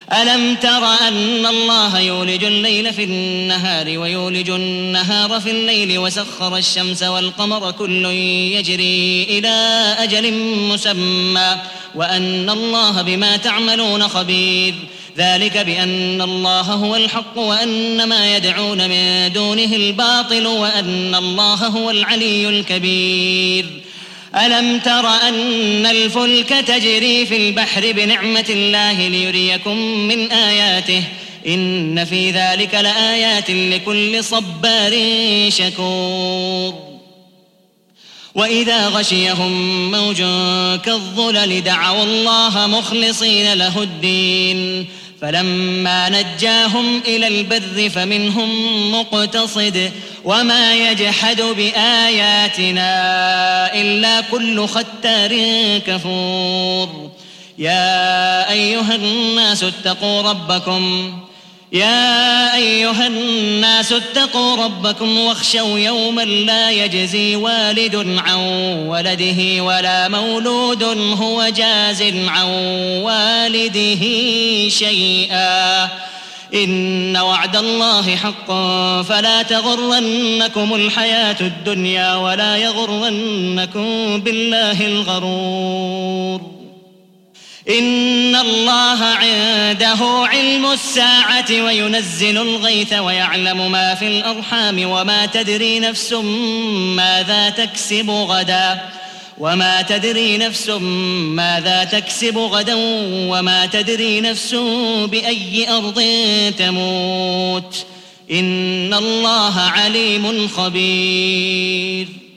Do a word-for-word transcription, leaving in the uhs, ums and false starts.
ألم تر أن الله يولج الليل في النهار ويولج النهار في الليل وسخر الشمس والقمر كل يجري إلى أجل مسمى وأن الله بما تعملون خبير ذلك بأن الله هو الحق وأن ما يدعون من دونه الباطل وأن الله هو العلي الكبير ألم تر أن الفلك تجري في البحر بنعمة الله ليريكم من آياته إن في ذلك لآيات لكل صبار شكور وإذا غشيهم موج كالظلل دعوا الله مخلصين له الدين فلما نجاهم إلى البر فمنهم مقتصد وما يجحد بآياتنا إلا كل ختار كفور يا أيها الناس اتقوا ربكم يا أيها الناس اتقوا ربكم واخشوا يوما لا يجزي والد عن ولده ولا مولود هو جاز عن والده شيئا إن وعد الله حق فلا تغرنكم الحياة الدنيا ولا يغرنكم بالله الغرور إن الله عنده علم الساعة وينزل الغيث ويعلم ما في الأرحام وما تدري نفس ماذا تكسب غدا وما تدري نفس ماذا تكسب غدا وما تدري نفس بأي أرض تموت إن الله عليم خبير